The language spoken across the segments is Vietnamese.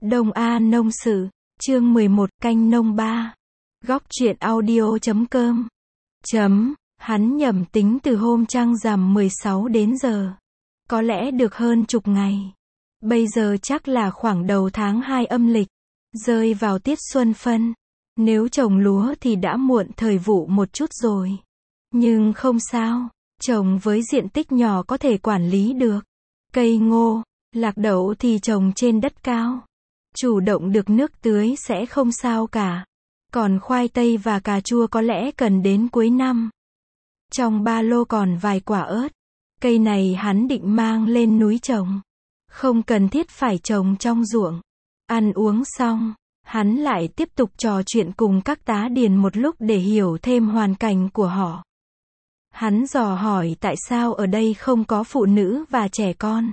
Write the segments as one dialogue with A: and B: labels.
A: Đông A Nông Sự, chương 11, canh nông 3. Góc truyện audio.com. Hắn nhẩm tính từ hôm trăng rằm 16 đến giờ. Có lẽ được hơn chục ngày. Bây giờ chắc là khoảng đầu tháng 2 âm lịch. Rơi vào tiết xuân phân. Nếu trồng lúa thì đã muộn thời vụ một chút rồi. Nhưng không sao. Trồng với diện tích nhỏ có thể quản lý được. Cây ngô, lạc đậu thì trồng trên đất cao. Chủ động được nước tưới sẽ không sao cả. Còn khoai tây và cà chua có lẽ cần đến cuối năm. Trong ba lô còn vài quả ớt. Cây này hắn định mang lên núi trồng. Không cần thiết phải trồng trong ruộng. Ăn uống xong, hắn lại tiếp tục trò chuyện cùng các tá điền một lúc để hiểu thêm hoàn cảnh của họ. Hắn dò hỏi tại sao ở đây không có phụ nữ và trẻ con.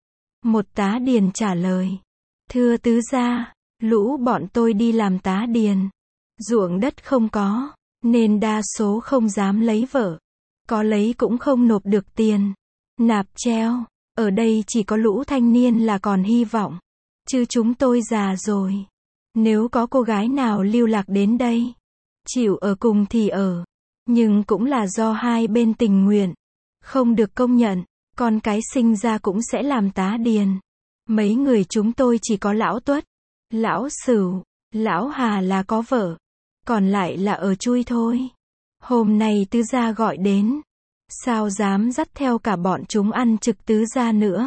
A: Một tá điền trả lời. Thưa tứ gia, lũ bọn tôi đi làm tá điền. Ruộng đất không có, nên đa số không dám lấy vợ. Có lấy cũng không nộp được tiền. Nạp treo, ở đây chỉ có lũ thanh niên là còn hy vọng. Chứ chúng tôi già rồi. Nếu có cô gái nào lưu lạc đến đây, chịu ở cùng thì ở. Nhưng cũng là do hai bên tình nguyện. Không được công nhận, con cái sinh ra cũng sẽ làm tá điền. Mấy người chúng tôi chỉ có lão Tuất, lão Sửu, lão Hà là có vợ. Còn lại là ở chui thôi. Hôm nay tứ gia gọi đến. Sao dám dắt theo cả bọn chúng ăn trực tứ gia nữa.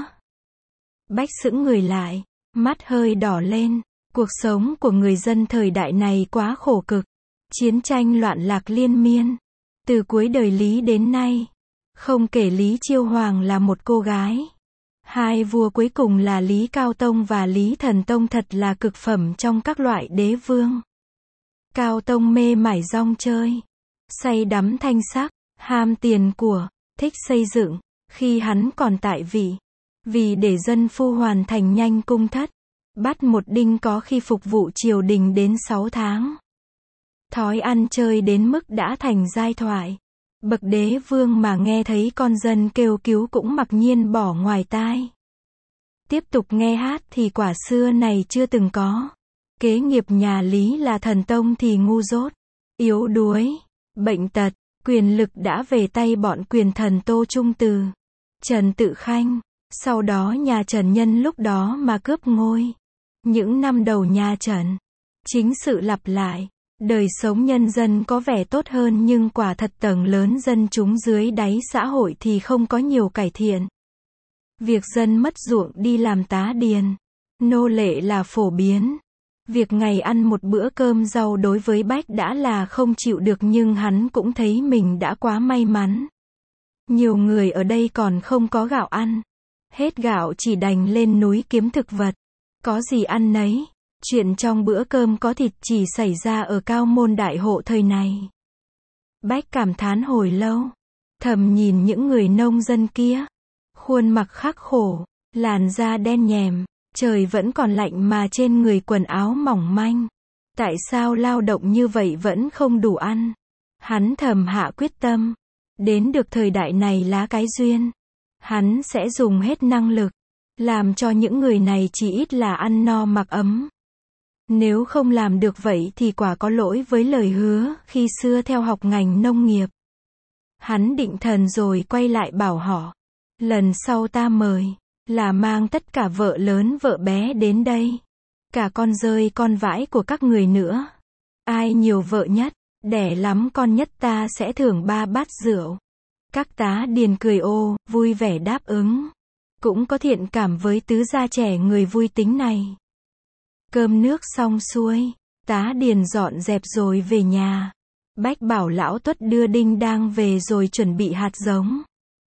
A: Bách sững người lại, mắt hơi đỏ lên. Cuộc sống của người dân thời đại này quá khổ cực. Chiến tranh loạn lạc liên miên. Từ cuối đời Lý đến nay. Không kể Lý Chiêu Hoàng là một cô gái. Hai vua cuối cùng là Lý Cao Tông và Lý Thần Tông thật là cực phẩm trong các loại đế vương. Cao Tông mê mải rong chơi. Say đắm thanh sắc, ham tiền của, thích xây dựng. Khi hắn còn tại vị. Vì để dân phu hoàn thành nhanh cung thất. Bắt một đinh có khi phục vụ triều đình đến 6 tháng. Thói ăn chơi đến mức đã thành giai thoại. Bậc đế vương mà nghe thấy con dân kêu cứu cũng mặc nhiên bỏ ngoài tai. Tiếp tục nghe hát thì quả xưa này chưa từng có. Kế nghiệp nhà Lý là Thần Tông thì ngu dốt, yếu đuối, bệnh tật, quyền lực đã về tay bọn quyền thần Tô Trung Từ, Trần Tự Khanh. Sau đó nhà Trần nhân lúc đó mà cướp ngôi. Những năm đầu nhà Trần, chính sự lặp lại. Đời sống nhân dân có vẻ tốt hơn nhưng quả thật tầng lớn dân chúng dưới đáy xã hội thì không có nhiều cải thiện. Việc dân mất ruộng đi làm tá điền, nô lệ là phổ biến. Việc ngày ăn một bữa cơm rau đối với Bách đã là không chịu được nhưng hắn cũng thấy mình đã quá may mắn. Nhiều người ở đây còn không có gạo ăn. Hết gạo chỉ đành lên núi kiếm thực vật. Có gì ăn nấy. Chuyện trong bữa cơm có thịt chỉ xảy ra ở Cao Môn Đại Hộ thời này. Bách cảm thán hồi lâu. Thầm nhìn những người nông dân kia. Khuôn mặt khắc khổ, làn da đen nhèm, trời vẫn còn lạnh mà trên người quần áo mỏng manh. Tại sao lao động như vậy vẫn không đủ ăn? Hắn thầm hạ quyết tâm. Đến được thời đại này lá cái duyên. Hắn sẽ dùng hết năng lực. Làm cho những người này chỉ ít là ăn no mặc ấm. Nếu không làm được vậy thì quả có lỗi với lời hứa khi xưa theo học ngành nông nghiệp. Hắn định thần rồi quay lại bảo họ. Lần sau ta mời, là mang tất cả vợ lớn vợ bé đến đây. Cả con dơi con vãi của các người nữa. Ai nhiều vợ nhất, đẻ lắm con nhất ta sẽ thưởng 3 bát rượu. Các tá điền cười ô, vui vẻ đáp ứng. Cũng có thiện cảm với tứ gia trẻ người vui tính này. Cơm nước xong xuôi, tá điền dọn dẹp rồi về nhà. Bách bảo lão Tuất đưa đinh đang về rồi chuẩn bị hạt giống.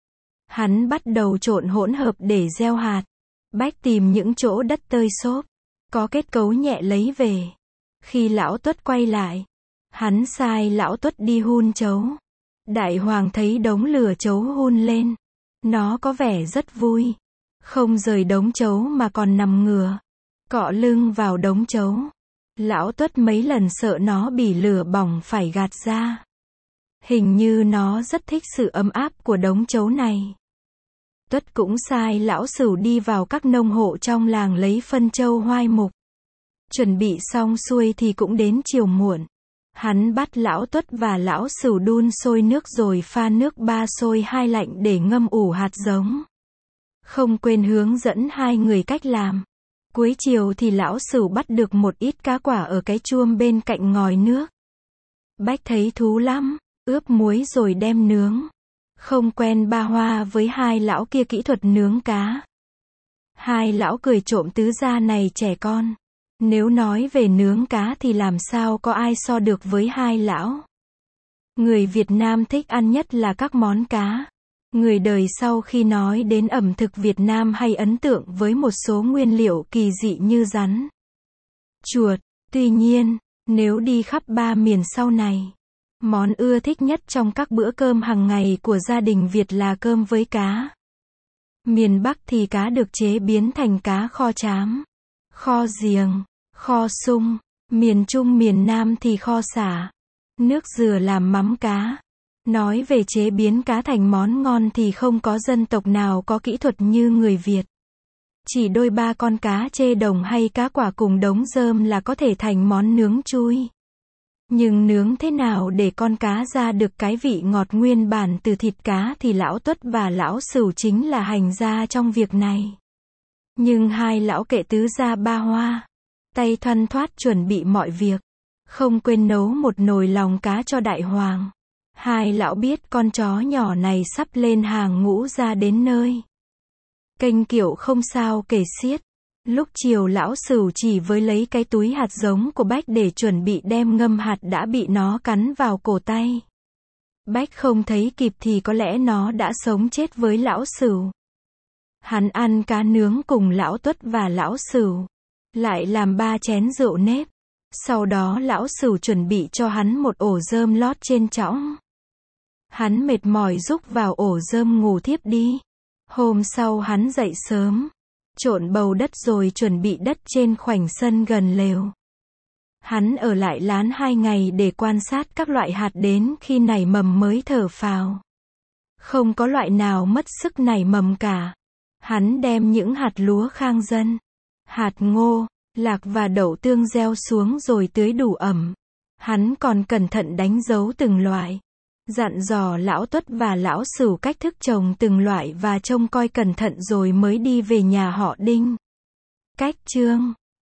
A: Hắn bắt đầu trộn hỗn hợp để gieo hạt. Bách tìm những chỗ đất tơi xốp, có kết cấu nhẹ lấy về. Khi lão Tuất quay lại, hắn sai lão Tuất đi hun trấu. Đại hoàng thấy đống lửa trấu hun lên. Nó có vẻ rất vui. Không rời đống trấu mà còn nằm ngửa, cọ lưng vào đống trấu. Lão Tuất mấy lần sợ nó bị lửa bỏng phải gạt ra. Hình như nó rất thích sự ấm áp của đống trấu này. Tuất cũng sai lão Sửu đi vào các nông hộ trong làng lấy phân trâu hoai mục. Chuẩn bị xong xuôi thì cũng đến chiều muộn. Hắn bắt lão Tuất và lão Sửu đun sôi nước rồi pha nước 3 sôi 2 lạnh để ngâm ủ hạt giống. Không quên hướng dẫn hai người cách làm. Cuối chiều thì lão Sửu bắt được một ít cá quả ở cái chuông bên cạnh ngòi nước. Bách thấy thú lắm, ướp muối rồi đem nướng. Không quen ba hoa với hai lão kia kỹ thuật nướng cá. Hai lão cười trộm tứ gia này trẻ con. Nếu nói về nướng cá thì làm sao có ai so được với hai lão. Người Việt Nam thích ăn nhất là các món cá. Người đời sau khi nói đến ẩm thực Việt Nam hay ấn tượng với một số nguyên liệu kỳ dị như rắn, chuột. Tuy nhiên, nếu đi khắp ba miền sau này, món ưa thích nhất trong các bữa cơm hàng ngày của gia đình Việt là cơm với cá. Miền Bắc thì cá được chế biến thành cá kho trám, kho giềng, kho sung. Miền Trung miền Nam thì kho sả, nước dừa làm mắm cá. Nói về chế biến cá thành món ngon thì không có dân tộc nào có kỹ thuật như người Việt. Chỉ đôi ba con cá chê đồng hay cá quả cùng đống rơm là có thể thành món nướng chui. Nhưng nướng thế nào để con cá ra được cái vị ngọt nguyên bản từ thịt cá thì lão Tuất và lão Sửu chính là hành gia trong việc này. Nhưng hai lão kệ tứ gia ba hoa, tay thoăn thoắt chuẩn bị mọi việc, không quên nấu một nồi lòng cá cho đại hoàng. Hai lão biết con chó nhỏ này sắp lên hàng ngũ ra đến nơi. Kênh kiệu không sao kể xiết. Lúc chiều lão Sửu chỉ với lấy cái túi hạt giống của Bách để chuẩn bị đem ngâm hạt đã bị nó cắn vào cổ tay. Bách không thấy kịp thì có lẽ nó đã sống chết với lão Sửu. Hắn ăn cá nướng cùng lão Tuất và lão Sửu, lại làm 3 chén rượu nếp. Sau đó lão Sửu chuẩn bị cho hắn một ổ rơm lót trên chõng. Hắn mệt mỏi rúc vào ổ rơm ngủ thiếp đi. Hôm sau hắn dậy sớm, trộn bầu đất rồi chuẩn bị đất trên khoảnh sân gần lều. Hắn ở lại lán 2 ngày để quan sát các loại hạt đến khi nảy mầm mới thở phào. Không có loại nào mất sức nảy mầm cả. Hắn đem những hạt lúa khang dân, hạt ngô, lạc và đậu tương gieo xuống rồi tưới đủ ẩm. Hắn còn cẩn thận đánh dấu từng loại, dặn dò lão Tuất và lão Sửu cách thức trồng từng loại và trông coi cẩn thận rồi mới đi về nhà họ Đinh. Cách chương